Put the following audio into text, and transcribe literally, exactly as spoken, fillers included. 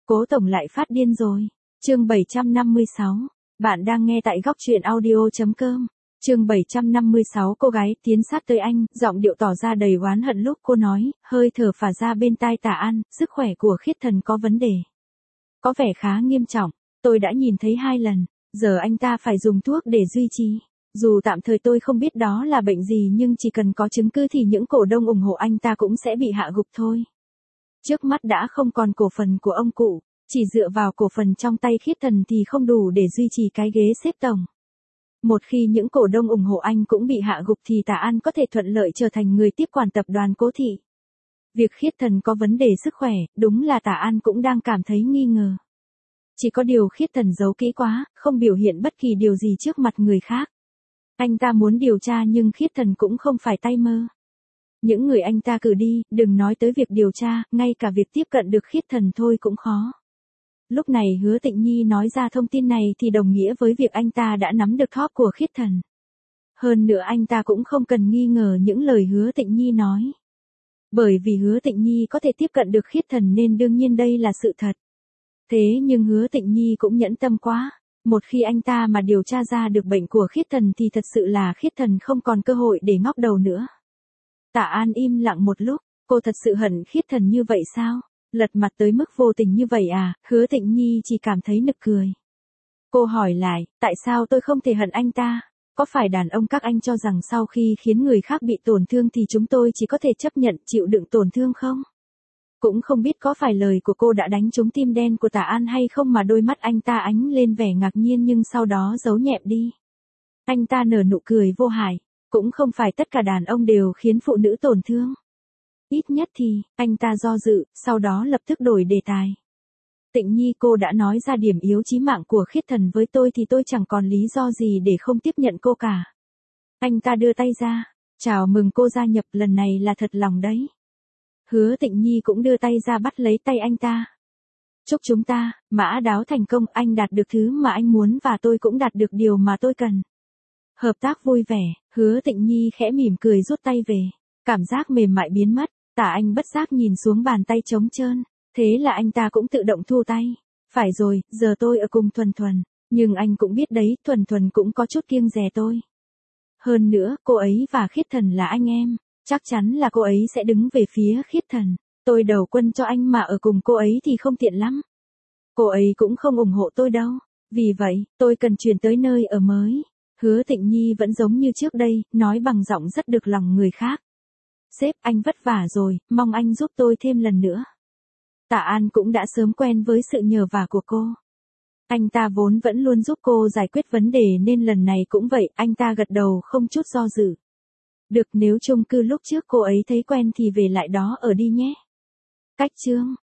Cố tổng lại phát điên rồi. Chương bảy trăm năm mươi sáu. Bạn đang nghe tại góc truyện audio chấm com. Chương bảy trăm năm mươi sáu. Cô gái tiến sát tới anh, giọng điệu tỏ ra đầy oán hận lúc cô nói, hơi thở phả ra bên tai Tả An, sức khỏe của Khiết Thần có vấn đề. Có vẻ khá nghiêm trọng, tôi đã nhìn thấy hai lần, giờ anh ta phải dùng thuốc để duy trì. Dù tạm thời tôi không biết đó là bệnh gì nhưng chỉ cần có chứng cứ thì những cổ đông ủng hộ anh ta cũng sẽ bị hạ gục thôi. Trước mắt đã không còn cổ phần của ông cụ, chỉ dựa vào cổ phần trong tay Khiết Thần thì không đủ để duy trì cái ghế xếp tổng. Một khi những cổ đông ủng hộ anh cũng bị hạ gục thì Tả An có thể thuận lợi trở thành người tiếp quản tập đoàn Cố Thị. Việc Khiết Thần có vấn đề sức khỏe, đúng là Tả An cũng đang cảm thấy nghi ngờ. Chỉ có điều Khiết Thần giấu kỹ quá, không biểu hiện bất kỳ điều gì trước mặt người khác. Anh ta muốn điều tra nhưng Khiết Thần cũng không phải tay mơ. Những người anh ta cử đi, đừng nói tới việc điều tra, ngay cả việc tiếp cận được Khiết Thần thôi cũng khó. Lúc này Hứa Tịnh Nhi nói ra thông tin này thì đồng nghĩa với việc anh ta đã nắm được top của Khiết Thần. Hơn nữa anh ta cũng không cần nghi ngờ những lời Hứa Tịnh Nhi nói. Bởi vì Hứa Tịnh Nhi có thể tiếp cận được Khiết Thần nên đương nhiên đây là sự thật. Thế nhưng Hứa Tịnh Nhi cũng nhẫn tâm quá. Một khi anh ta mà điều tra ra được bệnh của Khiết Thần thì thật sự là Khiết Thần không còn cơ hội để ngóc đầu nữa. Tả An im lặng một lúc, cô thật sự hận Khiết Thần như vậy sao? Lật mặt tới mức vô tình như vậy à? Hứa Tịnh Nhi chỉ cảm thấy nực cười. Cô hỏi lại, tại sao tôi không thể hận anh ta? Có phải đàn ông các anh cho rằng sau khi khiến người khác bị tổn thương thì chúng tôi chỉ có thể chấp nhận chịu đựng tổn thương không? Cũng không biết có phải lời của cô đã đánh trúng tim đen của Tả An hay không mà đôi mắt anh ta ánh lên vẻ ngạc nhiên nhưng sau đó giấu nhẹm đi. Anh ta nở nụ cười vô hại, cũng không phải tất cả đàn ông đều khiến phụ nữ tổn thương. Ít nhất thì, anh ta do dự, sau đó lập tức đổi đề tài. Tịnh Nhi, cô đã nói ra điểm yếu chí mạng của Khiết Thần với tôi thì tôi chẳng còn lý do gì để không tiếp nhận cô cả. Anh ta đưa tay ra, chào mừng cô gia nhập, lần này là thật lòng đấy. Hứa Tịnh Nhi cũng đưa tay ra bắt lấy tay anh ta. Chúc chúng ta, mã đáo thành công, anh đạt được thứ mà anh muốn và tôi cũng đạt được điều mà tôi cần. Hợp tác vui vẻ, Hứa Tịnh Nhi khẽ mỉm cười rút tay về. Cảm giác mềm mại biến mất, Tả Anh bất giác nhìn xuống bàn tay trống trơn. Thế là anh ta cũng tự động thu tay. Phải rồi, giờ tôi ở cùng Thuần Thuần. Nhưng anh cũng biết đấy, Thuần Thuần cũng có chút kiêng dè tôi. Hơn nữa, cô ấy và Khiết Thần là anh em. Chắc chắn là cô ấy sẽ đứng về phía Khiết Thần. Tôi đầu quân cho anh mà ở cùng cô ấy thì không tiện lắm. Cô ấy cũng không ủng hộ tôi đâu. Vì vậy, tôi cần chuyển tới nơi ở mới. Hứa Tịnh Nhi vẫn giống như trước đây, nói bằng giọng rất được lòng người khác. Sếp, anh vất vả rồi, mong anh giúp tôi thêm lần nữa. Tả An cũng đã sớm quen với sự nhờ vả của cô. Anh ta vốn vẫn luôn giúp cô giải quyết vấn đề nên lần này cũng vậy, anh ta gật đầu không chút do dự. Được, nếu chung cư lúc trước cô ấy thấy quen thì về lại đó ở đi nhé. Cách chương